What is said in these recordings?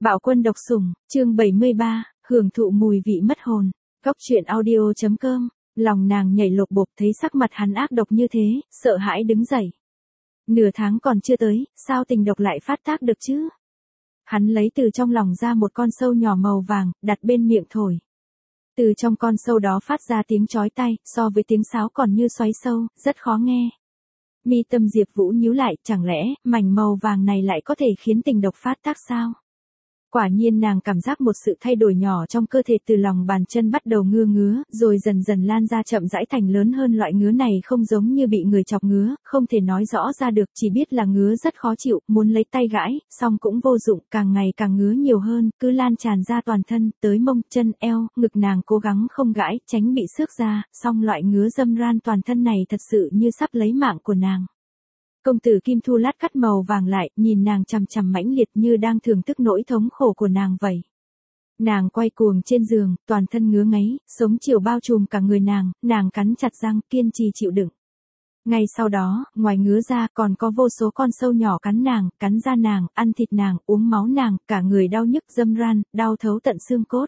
Bạo quân độc sủng, chương 73, hưởng thụ mùi vị mất hồn. Góc truyện audio.com, lòng nàng nhảy lột bột thấy sắc mặt hắn ác độc như thế, sợ hãi đứng dậy. Nửa tháng còn chưa tới, sao tình độc lại phát tác được chứ? Hắn lấy từ trong lòng ra một con sâu nhỏ màu vàng, đặt bên miệng thổi. Từ trong con sâu đó phát ra tiếng chói tai, so với tiếng sáo còn như xoáy sâu, rất khó nghe. Mi tâm Diệp Vũ nhíu lại, chẳng lẽ, mảnh màu vàng này lại có thể khiến tình độc phát tác sao? Quả nhiên nàng cảm giác một sự thay đổi nhỏ trong cơ thể từ lòng bàn chân bắt đầu ngứa, rồi dần dần lan ra chậm rãi thành lớn hơn. Loại ngứa này không giống như bị người chọc ngứa, không thể nói rõ ra được, chỉ biết là ngứa rất khó chịu, muốn lấy tay gãi, song cũng vô dụng, càng ngày càng ngứa nhiều hơn, cứ lan tràn ra toàn thân, tới mông, chân, eo, ngực. Nàng cố gắng không gãi, tránh bị xước ra, song loại ngứa dâm ran toàn thân này thật sự như sắp lấy mạng của nàng. Công tử Kim Thu lát cắt màu vàng lại, nhìn nàng chằm chằm mãnh liệt như đang thưởng thức nỗi thống khổ của nàng vậy. Nàng quay cuồng trên giường, toàn thân ngứa ngáy, sống chiều bao trùm cả người nàng cắn chặt răng, kiên trì chịu đựng. Ngay sau đó, ngoài ngứa ra còn có vô số con sâu nhỏ cắn da nàng, ăn thịt nàng, uống máu nàng, cả người đau nhức dâm ran, đau thấu tận xương cốt.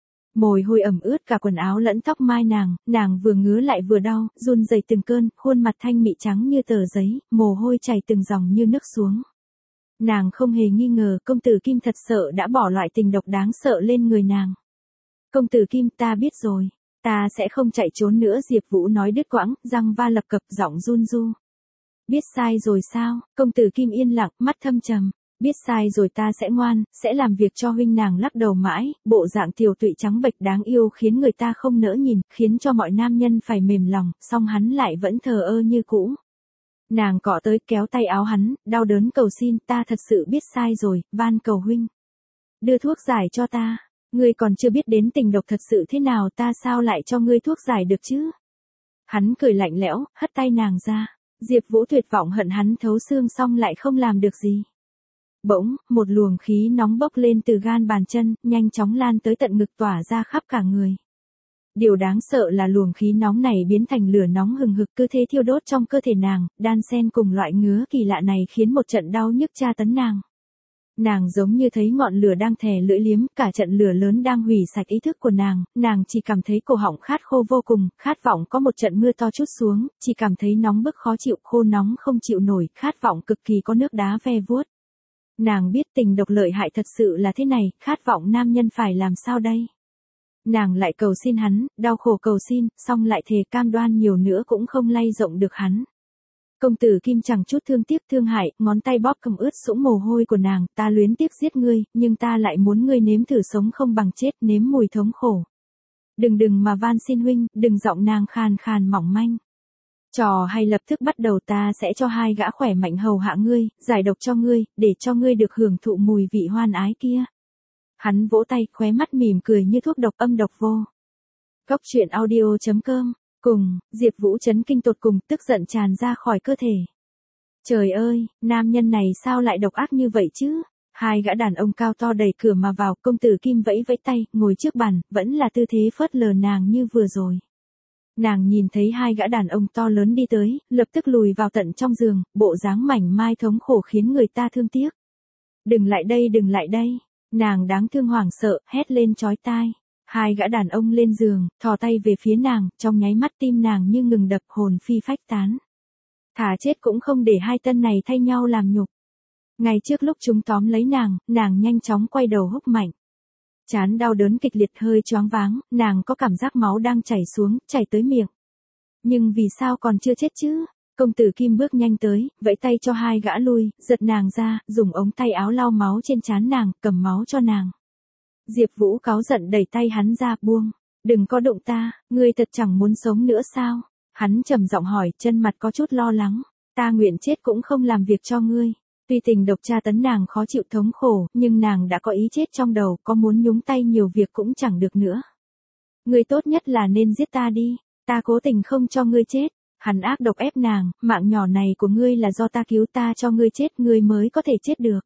Mồ hôi ẩm ướt cả quần áo lẫn tóc mai nàng vừa ngứa lại vừa đau, run rẩy từng cơn, khuôn mặt thanh mị trắng như tờ giấy, mồ hôi chảy từng dòng như nước xuống. Nàng không hề nghi ngờ công tử Kim thật sợ đã bỏ loại tình độc đáng sợ lên người nàng. Công tử Kim, ta biết rồi, ta sẽ không chạy trốn nữa. Diệp Vũ nói đứt quãng, răng va lập cập, giọng run ru. Biết sai rồi sao? Công tử Kim yên lặng, mắt thâm trầm. Biết sai rồi, ta sẽ ngoan, sẽ làm việc cho huynh. Nàng lắc đầu mãi, bộ dạng tiều tụy trắng bệch đáng yêu khiến người ta không nỡ nhìn, khiến cho mọi nam nhân phải mềm lòng, song hắn lại vẫn thờ ơ như cũ. Nàng cọ tới kéo tay áo hắn, đau đớn cầu xin, ta thật sự biết sai rồi, van cầu huynh. Đưa thuốc giải cho ta, ngươi còn chưa biết đến tình độc thật sự thế nào, ta sao lại cho ngươi thuốc giải được chứ? Hắn cười lạnh lẽo, hất tay nàng ra. Diệp Vũ tuyệt vọng hận hắn thấu xương song lại không làm được gì. Bỗng, một luồng khí nóng bốc lên từ gan bàn chân, nhanh chóng lan tới tận ngực tỏa ra khắp cả người. Điều đáng sợ là luồng khí nóng này biến thành lửa nóng hừng hực cứ thế thiêu đốt trong cơ thể nàng, đan xen cùng loại ngứa kỳ lạ này khiến một trận đau nhức tra tấn nàng. Nàng giống như thấy ngọn lửa đang thè lưỡi liếm, cả trận lửa lớn đang hủy sạch ý thức của nàng chỉ cảm thấy cổ họng khát khô vô cùng, khát vọng có một trận mưa to trút xuống, chỉ cảm thấy nóng bức khó chịu, khô nóng không chịu nổi, khát vọng cực kỳ có nước đá ve vuốt. Nàng biết tình độc lợi hại thật sự là thế này, khát vọng nam nhân phải làm sao đây? Nàng lại cầu xin hắn, đau khổ cầu xin, song lại thề cam đoan nhiều nữa cũng không lay động được hắn. Công tử Kim chẳng chút thương tiếc thương hại, ngón tay bóp cầm ướt sũng mồ hôi của nàng, ta luyến tiếc giết ngươi, nhưng ta lại muốn ngươi nếm thử sống không bằng chết, nếm mùi thống khổ. Đừng mà van xin huynh, đừng. Giọng nàng khàn khàn mỏng manh. Trò hay lập tức bắt đầu, ta sẽ cho hai gã khỏe mạnh hầu hạ ngươi, giải độc cho ngươi, để cho ngươi được hưởng thụ mùi vị hoan ái kia. Hắn vỗ tay, khóe mắt mỉm cười như thuốc độc âm độc vô. Góc truyện audio.com, cùng, Diệp Vũ chấn kinh tột cùng, tức giận tràn ra khỏi cơ thể. Trời ơi, nam nhân này sao lại độc ác như vậy chứ? Hai gã đàn ông cao to đẩy cửa mà vào, công tử Kim vẫy vẫy tay, ngồi trước bàn, vẫn là tư thế phớt lờ nàng như vừa rồi. Nàng nhìn thấy hai gã đàn ông to lớn đi tới, lập tức lùi vào tận trong giường, bộ dáng mảnh mai thống khổ khiến người ta thương tiếc. Đừng lại đây, nàng đáng thương hoảng sợ, hét lên chói tai. Hai gã đàn ông lên giường, thò tay về phía nàng, trong nháy mắt tim nàng như ngừng đập, hồn phi phách tán. Thà chết cũng không để hai tân này thay nhau làm nhục. Ngay trước lúc chúng tóm lấy nàng nhanh chóng quay đầu húc mạnh. Chán đau đớn kịch liệt, hơi choáng váng, nàng có cảm giác máu đang chảy xuống, chảy tới miệng. Nhưng vì sao còn chưa chết chứ? Công tử Kim bước nhanh tới, vẫy tay cho hai gã lui, giật nàng ra, dùng ống tay áo lau máu trên trán nàng, cầm máu cho nàng. Diệp Vũ cáu giận đẩy tay hắn ra, buông. Đừng có đụng ta, ngươi thật chẳng muốn sống nữa sao? Hắn trầm giọng hỏi, chân mặt có chút lo lắng. Ta nguyện chết cũng không làm việc cho ngươi. Tuy tình độc tra tấn nàng khó chịu thống khổ, nhưng nàng đã có ý chết trong đầu, có muốn nhúng tay nhiều việc cũng chẳng được nữa. Ngươi tốt nhất là nên giết ta đi, ta cố tình không cho ngươi chết. Hắn ác độc ép nàng, mạng nhỏ này của ngươi là do ta cứu, ta cho ngươi chết ngươi mới có thể chết được.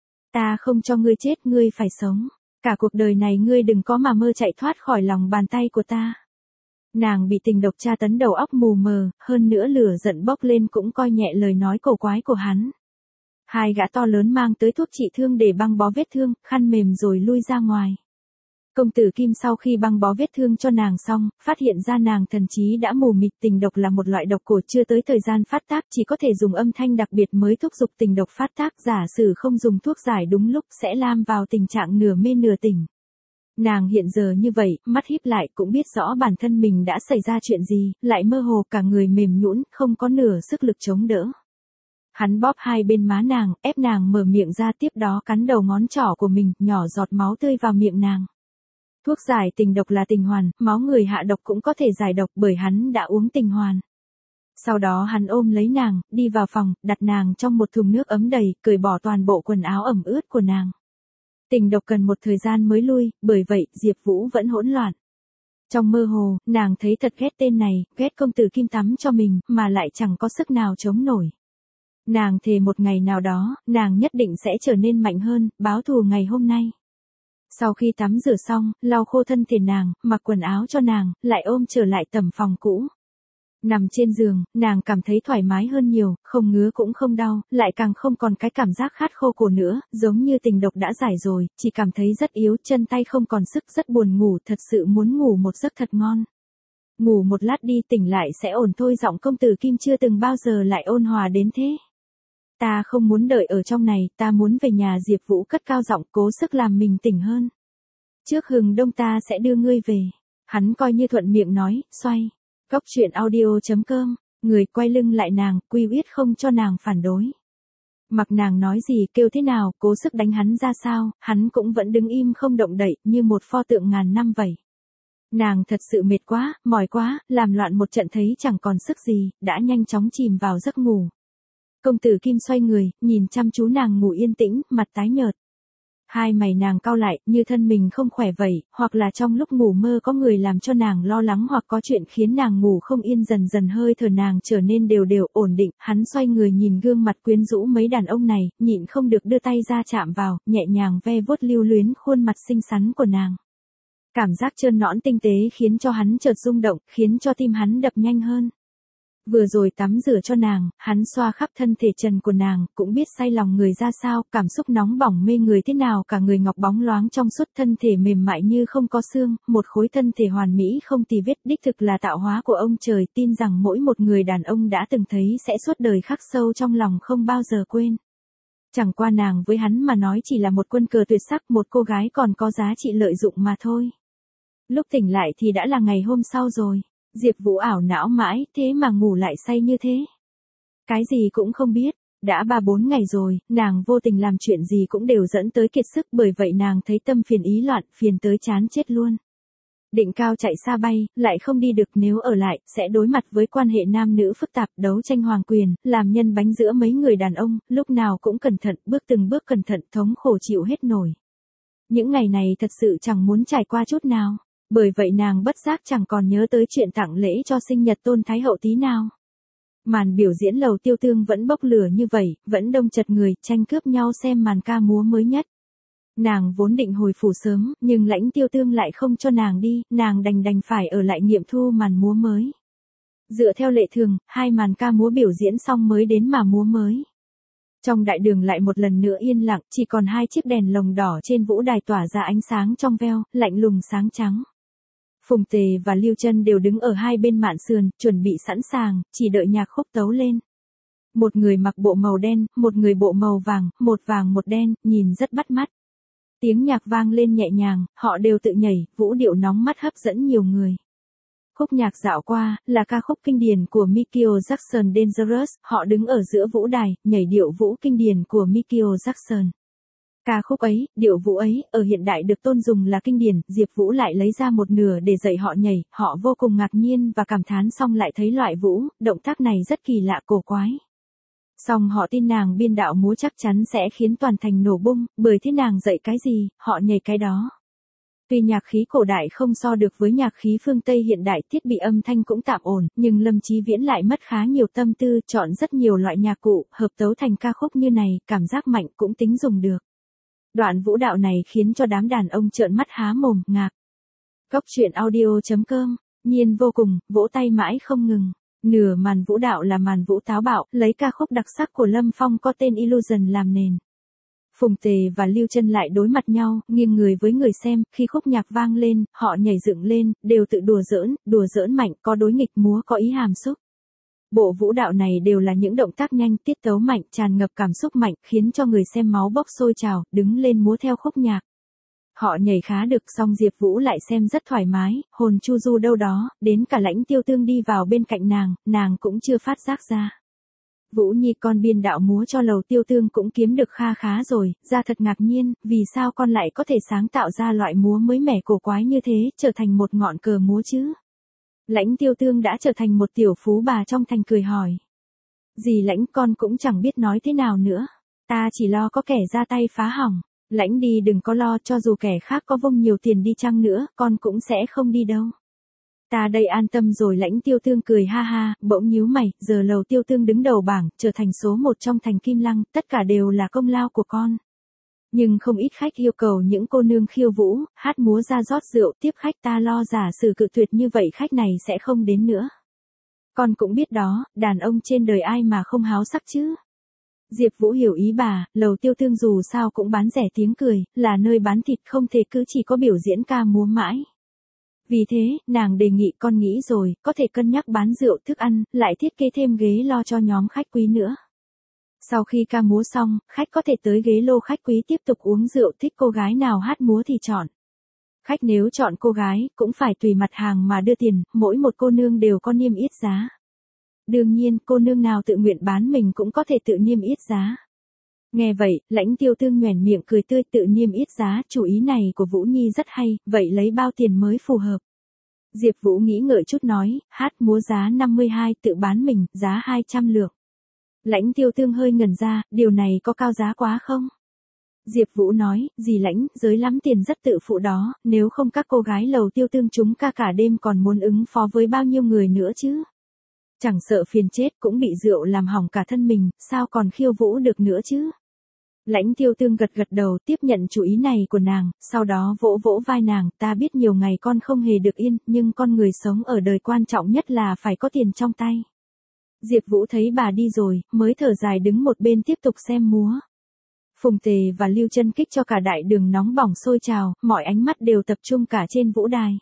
Ta không cho ngươi chết, ngươi phải sống. Cả cuộc đời này ngươi đừng có mà mơ chạy thoát khỏi lòng bàn tay của ta. Nàng bị tình độc tra tấn đầu óc mù mờ, hơn nữa lửa giận bốc lên cũng coi nhẹ lời nói cổ quái của hắn. Hai gã to lớn mang tới thuốc trị thương để băng bó vết thương, khăn mềm rồi lui ra ngoài. Công tử Kim sau khi băng bó vết thương cho nàng xong, phát hiện ra nàng thần trí đã mù mịt. Tình độc là một loại độc cổ chưa tới thời gian phát tác, chỉ có thể dùng âm thanh đặc biệt mới thúc giục tình độc phát tác, giả sử không dùng thuốc giải đúng lúc sẽ lam vào tình trạng nửa mê nửa tỉnh. Nàng hiện giờ như vậy, mắt híp lại cũng biết rõ bản thân mình đã xảy ra chuyện gì, lại mơ hồ cả người mềm nhũn, không có nửa sức lực chống đỡ. Hắn bóp hai bên má nàng, ép nàng mở miệng ra, tiếp đó cắn đầu ngón trỏ của mình, nhỏ giọt máu tươi vào miệng nàng. Thuốc giải tình độc là tình hoàn, máu người hạ độc cũng có thể giải độc bởi hắn đã uống tình hoàn. Sau đó hắn ôm lấy nàng, đi vào phòng, đặt nàng trong một thùng nước ấm đầy, cởi bỏ toàn bộ quần áo ẩm ướt của nàng. Tình độc cần một thời gian mới lui, bởi vậy Diệp Vũ vẫn hỗn loạn. Trong mơ hồ, nàng thấy thật ghét tên này, ghét công tử Kim tắm cho mình, mà lại chẳng có sức nào chống nổi. Nàng thề một ngày nào đó, nàng nhất định sẽ trở nên mạnh hơn, báo thù ngày hôm nay. Sau khi tắm rửa xong, lau khô thân thể nàng, mặc quần áo cho nàng, lại ôm trở lại tầm phòng cũ. Nằm trên giường, nàng cảm thấy thoải mái hơn nhiều, không ngứa cũng không đau, lại càng không còn cái cảm giác khát khô cổ nữa, giống như tình độc đã giải rồi, chỉ cảm thấy rất yếu, chân tay không còn sức, rất buồn ngủ, thật sự muốn ngủ một giấc thật ngon. Ngủ một lát đi, tỉnh lại sẽ ổn thôi. Giọng công tử Kim chưa từng bao giờ lại ôn hòa đến thế. Ta không muốn đợi ở trong này, ta muốn về nhà. Diệp Vũ cất cao giọng, cố sức làm mình tỉnh hơn. Trước hừng đông ta sẽ đưa ngươi về. Hắn coi như thuận miệng nói, xoay. Góc truyện audio.com, người quay lưng lại nàng, quy quyết không cho nàng phản đối. Mặc nàng nói gì, kêu thế nào, cố sức đánh hắn ra sao, hắn cũng vẫn đứng im không động đậy, như một pho tượng ngàn năm vậy. Nàng thật sự mệt quá, mỏi quá, làm loạn một trận thấy chẳng còn sức gì, đã nhanh chóng chìm vào giấc ngủ. Công tử Kim xoay người, nhìn chăm chú nàng ngủ yên tĩnh, mặt tái nhợt. Hai mày nàng cau lại, như thân mình không khỏe vậy, hoặc là trong lúc ngủ mơ có người làm cho nàng lo lắng, hoặc có chuyện khiến nàng ngủ không yên. Dần dần hơi thở nàng trở nên đều đều, ổn định. Hắn xoay người nhìn gương mặt quyến rũ mấy đàn ông này, nhịn không được đưa tay ra chạm vào, nhẹ nhàng ve vuốt lưu luyến khuôn mặt xinh xắn của nàng. Cảm giác trơn nõn tinh tế khiến cho hắn chợt rung động, khiến cho tim hắn đập nhanh hơn. Vừa rồi tắm rửa cho nàng, hắn xoa khắp thân thể trần của nàng, cũng biết say lòng người ra sao, cảm xúc nóng bỏng mê người thế nào, cả người ngọc bóng loáng trong suốt, thân thể mềm mại như không có xương, một khối thân thể hoàn mỹ không tì vết, đích thực là tạo hóa của ông trời. Tin rằng mỗi một người đàn ông đã từng thấy sẽ suốt đời khắc sâu trong lòng, không bao giờ quên. Chẳng qua nàng với hắn mà nói chỉ là một quân cờ tuyệt sắc, một cô gái còn có giá trị lợi dụng mà thôi. Lúc tỉnh lại thì đã là ngày hôm sau rồi. Diệp Vũ ảo não mãi, thế mà ngủ lại say như thế. Cái gì cũng không biết, đã 3-4 ngày rồi, nàng vô tình làm chuyện gì cũng đều dẫn tới kiệt sức, bởi vậy nàng thấy tâm phiền ý loạn, phiền tới chán chết luôn. Định cao chạy xa bay, lại không đi được, nếu ở lại, sẽ đối mặt với quan hệ nam nữ phức tạp, đấu tranh hoàng quyền, làm nhân bánh giữa mấy người đàn ông, lúc nào cũng cẩn thận, bước từng bước cẩn thận, thống khổ chịu hết nổi. Những ngày này thật sự chẳng muốn trải qua chút nào. Bởi vậy nàng bất giác chẳng còn nhớ tới chuyện tặng lễ cho sinh nhật Tôn Thái Hậu tí nào. Màn biểu diễn Lầu Tiêu Tương vẫn bốc lửa như vậy, vẫn đông chật người, tranh cướp nhau xem màn ca múa mới nhất. Nàng vốn định hồi phủ sớm, nhưng Lãnh Tiêu Tương lại không cho nàng đi, nàng đành phải ở lại nghiệm thu màn múa mới. Dựa theo lệ thường, 2 màn ca múa biểu diễn xong mới đến mà múa mới. Trong đại đường lại một lần nữa yên lặng, chỉ còn 2 chiếc đèn lồng đỏ trên vũ đài tỏa ra ánh sáng trong veo, lạnh lùng sáng trắng. Phùng Tề và Lưu Chân đều đứng ở hai bên mạn sườn, chuẩn bị sẵn sàng, chỉ đợi nhạc khúc tấu lên. Một người mặc bộ màu đen, một người bộ màu vàng, một vàng một đen, nhìn rất bắt mắt. Tiếng nhạc vang lên nhẹ nhàng, họ đều tự nhảy, vũ điệu nóng mắt hấp dẫn nhiều người. Khúc nhạc dạo qua, là ca khúc kinh điển của Michael Jackson Dangerous, họ đứng ở giữa vũ đài, nhảy điệu vũ kinh điển của Michael Jackson. Ca khúc ấy, điệu vũ ấy, ở hiện đại được tôn dùng là kinh điển, Diệp Vũ lại lấy ra một nửa để dạy họ nhảy, họ vô cùng ngạc nhiên và cảm thán, xong lại thấy loại vũ, động tác này rất kỳ lạ cổ quái. Xong họ tin nàng biên đạo múa chắc chắn sẽ khiến toàn thành nổ bung, bởi thế nàng dạy cái gì, họ nhảy cái đó. Tuy nhạc khí cổ đại không so được với nhạc khí phương Tây hiện đại, thiết bị âm thanh cũng tạm ổn, nhưng Lâm Chí Viễn lại mất khá nhiều tâm tư, chọn rất nhiều loại nhạc cụ, hợp tấu thành ca khúc như này, cảm giác mạnh cũng tính dùng được. Đoạn vũ đạo này khiến cho đám đàn ông trợn mắt há mồm, ngạc. Góc truyện audio.com, nhiên vô cùng, vỗ tay mãi không ngừng. Nửa màn vũ đạo là màn vũ táo bạo, lấy ca khúc đặc sắc của Lâm Phong có tên Illusion làm nền. Phùng Tề và Lưu Chân lại đối mặt nhau, nghiêng người với người xem, khi khúc nhạc vang lên, họ nhảy dựng lên, đều tự đùa giỡn mạnh, có đối nghịch múa có ý hàm xúc. Bộ vũ đạo này đều là những động tác nhanh, tiết tấu mạnh, tràn ngập cảm xúc mạnh, khiến cho người xem máu bốc sôi trào, đứng lên múa theo khúc nhạc. Họ nhảy khá được, song Diệp Vũ lại xem rất thoải mái, hồn chu du đâu đó, đến cả Lãnh Tiêu Tương đi vào bên cạnh nàng cũng chưa phát giác ra. Vũ Nhi con biên đạo múa cho Lầu Tiêu Tương cũng kiếm được kha khá rồi, ra thật ngạc nhiên, vì sao con lại có thể sáng tạo ra loại múa mới mẻ cổ quái như thế, trở thành một ngọn cờ múa chứ? Lãnh Tiêu Tương đã trở thành một tiểu phú bà trong thành cười hỏi. Dì Lãnh, con cũng chẳng biết nói thế nào nữa. Ta chỉ lo có kẻ ra tay phá hỏng. Lãnh đi đừng có lo, cho dù kẻ khác có vung nhiều tiền đi chăng nữa, con cũng sẽ không đi đâu. Ta đây an tâm rồi. Lãnh Tiêu Tương cười ha ha, bỗng nhíu mày, giờ Lầu Tiêu Tương đứng đầu bảng, trở thành số 1 trong thành Kim Lăng, tất cả đều là công lao của con. Nhưng không ít khách yêu cầu những cô nương khiêu vũ, hát múa ra rót rượu tiếp khách, ta lo giả sử cự tuyệt như vậy khách này sẽ không đến nữa. Con cũng biết đó, đàn ông trên đời ai mà không háo sắc chứ. Diệp Vũ hiểu ý bà, Lầu Tiêu Tương dù sao cũng bán rẻ tiếng cười, là nơi bán thịt không thể cứ chỉ có biểu diễn ca múa mãi. Vì thế, nàng đề nghị con nghĩ rồi, có thể cân nhắc bán rượu thức ăn, lại thiết kế thêm ghế lo cho nhóm khách quý nữa. Sau khi ca múa xong, khách có thể tới ghế lô khách quý tiếp tục uống rượu, thích cô gái nào hát múa thì chọn. Khách nếu chọn cô gái, cũng phải tùy mặt hàng mà đưa tiền, mỗi một cô nương đều có niêm yết giá. Đương nhiên, cô nương nào tự nguyện bán mình cũng có thể tự niêm yết giá. Nghe vậy, Lãnh Tiêu Tương nhoẻn miệng cười tươi, tự niêm yết giá, chủ ý này của Vũ Nhi rất hay, vậy lấy bao tiền mới phù hợp? Diệp Vũ nghĩ ngợi chút nói, hát múa giá 52, tự bán mình, giá 200 lượng. Lãnh Tiêu Tương hơi ngẩn ra, điều này có cao giá quá không? Diệp Vũ nói, dì Lãnh, giới lắm tiền rất tự phụ đó, nếu không các cô gái Lầu Tiêu Tương chúng ca cả đêm còn muốn ứng phó với bao nhiêu người nữa chứ? Chẳng sợ phiền chết cũng bị rượu làm hỏng cả thân mình, sao còn khiêu vũ được nữa chứ? Lãnh Tiêu Tương gật gật đầu, tiếp nhận chủ ý này của nàng, sau đó vỗ vỗ vai nàng, ta biết nhiều ngày con không hề được yên, nhưng con người sống ở đời quan trọng nhất là phải có tiền trong tay. Diệp Vũ thấy bà đi rồi, mới thở dài đứng một bên tiếp tục xem múa. Phùng Tề và Lưu Chân kích cho cả đại đường nóng bỏng sôi trào, mọi ánh mắt đều tập trung cả trên vũ đài.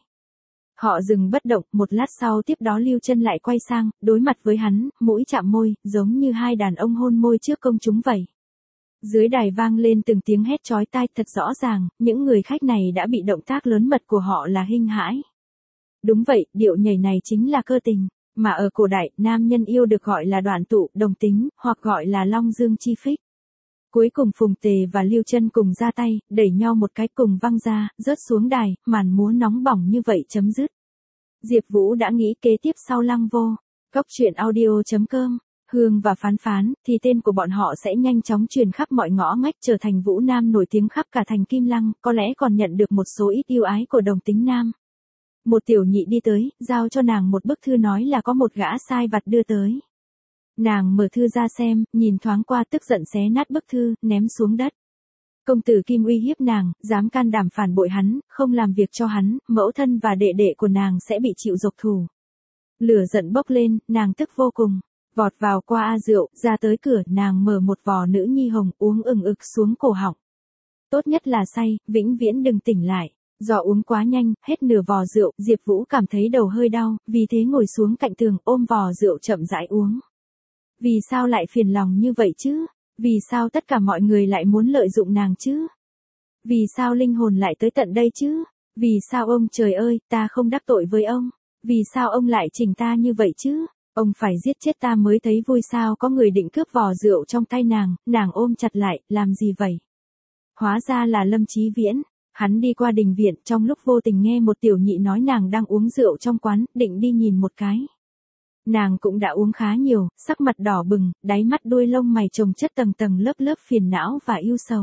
Họ dừng bất động, một lát sau tiếp đó Lưu Chân lại quay sang, đối mặt với hắn, mũi chạm môi, giống như hai đàn ông hôn môi trước công chúng vậy. Dưới đài vang lên từng tiếng hét chói tai, thật rõ ràng, những người khách này đã bị động tác lớn mật của họ là kinh hãi. Đúng vậy, điệu nhảy này chính là cơ tình, mà ở cổ đại, nam nhân yêu được gọi là đoạn tụ, đồng tính, hoặc gọi là long dương chi phích. Cuối cùng Phùng Tề và Lưu Chân cùng ra tay, đẩy nhau một cái cùng văng ra, rớt xuống đài, màn múa nóng bỏng như vậy chấm dứt. Diệp Vũ đã nghĩ kế tiếp sau Lăng Vô. Góc truyện audio.com, Hương và Phán Phán, thì tên của bọn họ sẽ nhanh chóng truyền khắp mọi ngõ ngách, trở thành vũ nam nổi tiếng khắp cả thành Kim Lăng, có lẽ còn nhận được một số ít yêu ái của đồng tính nam. Một tiểu nhị đi tới, giao cho nàng một bức thư nói là có một gã sai vặt đưa tới. Nàng mở thư ra xem, nhìn thoáng qua tức giận xé nát bức thư, ném xuống đất. Công tử Kim uy hiếp nàng, dám can đảm phản bội hắn, không làm việc cho hắn, mẫu thân và đệ đệ của nàng sẽ bị chịu dộc thù. Lửa giận bốc lên, nàng tức vô cùng. Vọt vào qua a rượu, ra tới cửa, nàng mở một vò nữ nhi hồng, uống ừng ực xuống cổ họng. Tốt nhất là say, vĩnh viễn đừng tỉnh lại. Do uống quá nhanh, hết nửa vò rượu, Diệp Vũ cảm thấy đầu hơi đau, vì thế ngồi xuống cạnh tường, ôm vò rượu chậm rãi uống. Vì sao lại phiền lòng như vậy chứ? Vì sao tất cả mọi người lại muốn lợi dụng nàng chứ? Vì sao linh hồn lại tới tận đây chứ? Vì sao ông trời ơi, ta không đắc tội với ông? Vì sao ông lại chỉnh ta như vậy chứ? Ông phải giết chết ta mới thấy vui sao? Có người định cướp vò rượu trong tay nàng ôm chặt lại, làm gì vậy? Hóa ra là Lâm Chí Viễn. Hắn đi qua đình viện, trong lúc vô tình nghe một tiểu nhị nói nàng đang uống rượu trong quán, định đi nhìn một cái. Nàng cũng đã uống khá nhiều, sắc mặt đỏ bừng, đáy mắt đuôi lông mày chồng chất tầng tầng lớp lớp phiền não và ưu sầu.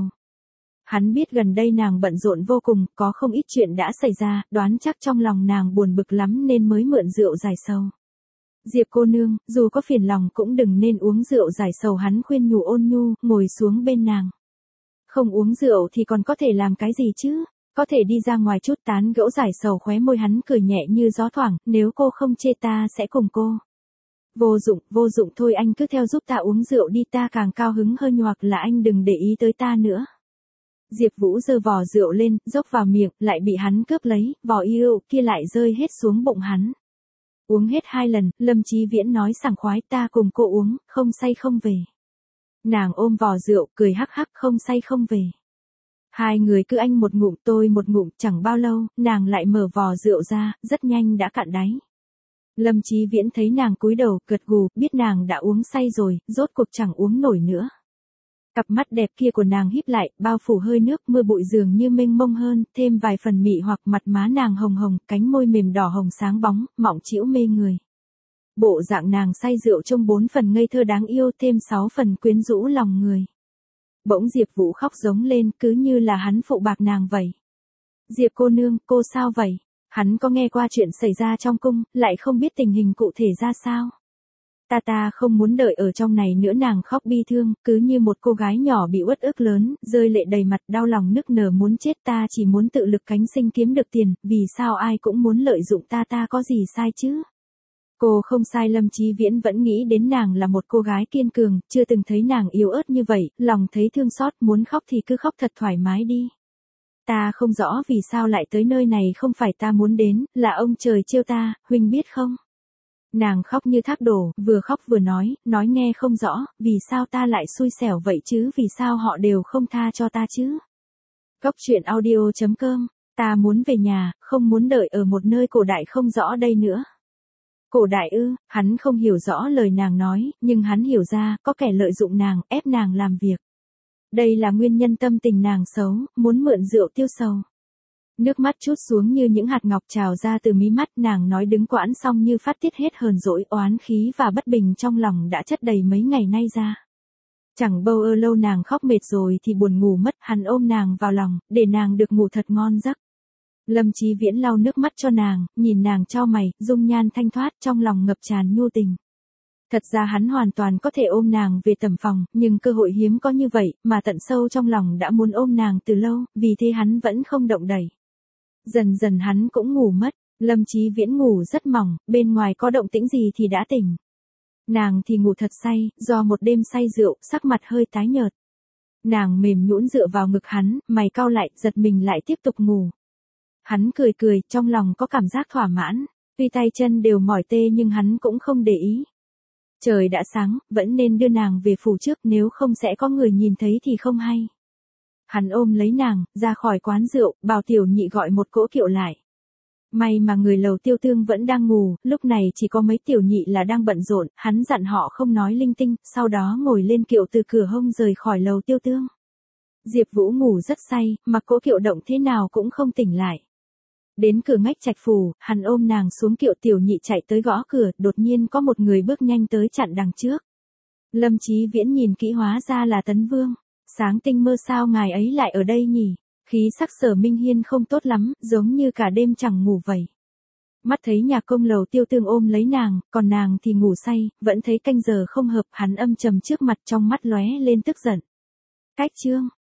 Hắn biết gần đây nàng bận rộn vô cùng, có không ít chuyện đã xảy ra, đoán chắc trong lòng nàng buồn bực lắm nên mới mượn rượu giải sầu. Diệp cô nương, dù có phiền lòng cũng đừng nên uống rượu giải sầu, hắn khuyên nhủ ôn nhu, ngồi xuống bên nàng. Không uống rượu thì còn có thể làm cái gì chứ? Có thể đi ra ngoài chút tán gẫu giải sầu, khóe môi hắn cười nhẹ như gió thoảng, nếu cô không chê ta sẽ cùng cô. Vô dụng thôi, anh cứ theo giúp ta uống rượu đi, ta càng cao hứng hơn, hoặc là anh đừng để ý tới ta nữa. Diệp Vũ giơ vò rượu lên, dốc vào miệng, lại bị hắn cướp lấy, vò rượu kia lại rơi hết xuống bụng hắn. Uống hết 2 lần, Lâm Chí Viễn nói sảng khoái, ta cùng cô uống, không say không về. Nàng ôm vò rượu, cười hắc hắc, không say không về. Hai người cứ anh một ngụm tôi một ngụm, chẳng bao lâu, nàng lại mở vò rượu ra, rất nhanh đã cạn đáy. Lâm Chí Viễn thấy nàng cúi đầu, gật gù, biết nàng đã uống say rồi, rốt cuộc chẳng uống nổi nữa. Cặp mắt đẹp kia của nàng híp lại, bao phủ hơi nước mưa bụi dường như mênh mông hơn, thêm vài phần mị hoặc, mặt má nàng hồng hồng, cánh môi mềm đỏ hồng sáng bóng, mọng chĩu mê người. Bộ dạng nàng say rượu trông 4 phần ngây thơ đáng yêu, thêm 6 phần quyến rũ lòng người. Bỗng Diệp Vũ khóc giống lên, cứ như là hắn phụ bạc nàng vậy. Diệp cô nương, cô sao vậy? Hắn có nghe qua chuyện xảy ra trong cung, lại không biết tình hình cụ thể ra sao. Ta không muốn đợi ở trong này nữa, nàng khóc bi thương, cứ như một cô gái nhỏ bị uất ức lớn, rơi lệ đầy mặt, đau lòng nức nở muốn chết, ta chỉ muốn tự lực cánh sinh kiếm được tiền, vì sao ai cũng muốn lợi dụng ta có gì sai chứ? Cô không sai, Lâm Chí Viễn vẫn nghĩ đến nàng là một cô gái kiên cường, chưa từng thấy nàng yếu ớt như vậy, lòng thấy thương xót, muốn khóc thì cứ khóc thật thoải mái đi. Ta không rõ vì sao lại tới nơi này, không phải ta muốn đến, là ông trời trêu ta, huynh biết không? Nàng khóc như thác đổ, vừa khóc vừa nói nghe không rõ, vì sao ta lại xui xẻo vậy chứ, vì sao họ đều không tha cho ta chứ? Cốc truyện audio.com, ta muốn về nhà, không muốn đợi ở một nơi cổ đại không rõ đây nữa. Cổ đại ư? Hắn không hiểu rõ lời nàng nói, nhưng hắn hiểu ra, có kẻ lợi dụng nàng, ép nàng làm việc. Đây là nguyên nhân tâm tình nàng xấu, muốn mượn rượu tiêu sầu. Nước mắt trút xuống như những hạt ngọc trào ra từ mí mắt, nàng nói đứng quãng xong như phát tiết hết hờn dỗi, oán khí và bất bình trong lòng đã chất đầy mấy ngày nay ra. Chẳng bao lâu nàng khóc mệt rồi thì buồn ngủ mất, hắn ôm nàng vào lòng, để nàng được ngủ thật ngon giấc. Lâm Chí Viễn lau nước mắt cho nàng, nhìn nàng chau mày, dung nhan thanh thoát, trong lòng ngập tràn nhu tình. Thật ra hắn hoàn toàn có thể ôm nàng về tầm phòng, nhưng cơ hội hiếm có như vậy, mà tận sâu trong lòng đã muốn ôm nàng từ lâu, vì thế hắn vẫn không động đậy. Dần dần hắn cũng ngủ mất, Lâm Chí Viễn ngủ rất mỏng, bên ngoài có động tĩnh gì thì đã tỉnh. Nàng thì ngủ thật say, do một đêm say rượu, sắc mặt hơi tái nhợt. Nàng mềm nhũn dựa vào ngực hắn, mày cau lại, giật mình lại tiếp tục ngủ. Hắn cười cười, trong lòng có cảm giác thỏa mãn, tuy tay chân đều mỏi tê nhưng hắn cũng không để ý. Trời đã sáng, vẫn nên đưa nàng về phủ trước, nếu không sẽ có người nhìn thấy thì không hay. Hắn ôm lấy nàng, ra khỏi quán rượu, bảo tiểu nhị gọi một cỗ kiệu lại. May mà người Lầu Tiêu Tương vẫn đang ngủ, lúc này chỉ có mấy tiểu nhị là đang bận rộn, hắn dặn họ không nói linh tinh, sau đó ngồi lên kiệu từ cửa hông rời khỏi Lầu Tiêu Tương. Diệp Vũ ngủ rất say, mặc cỗ kiệu động thế nào cũng không tỉnh lại. Đến cửa Ngách Trạch phủ, hắn ôm nàng xuống kiệu, tiểu nhị chạy tới gõ cửa, đột nhiên có một người bước nhanh tới chặn đằng trước. Lâm Chí Viễn nhìn kỹ hóa ra là Tấn Vương. Sáng tinh mơ, sao ngài ấy lại ở đây nhỉ? Khí sắc Sở Minh Hiên không tốt lắm, giống như cả đêm chẳng ngủ vậy. Mắt thấy nhà công Lầu Tiêu Tương ôm lấy nàng, còn nàng thì ngủ say, vẫn thấy canh giờ không hợp, hắn âm trầm trước mặt, trong mắt lóe lên tức giận. Cách chương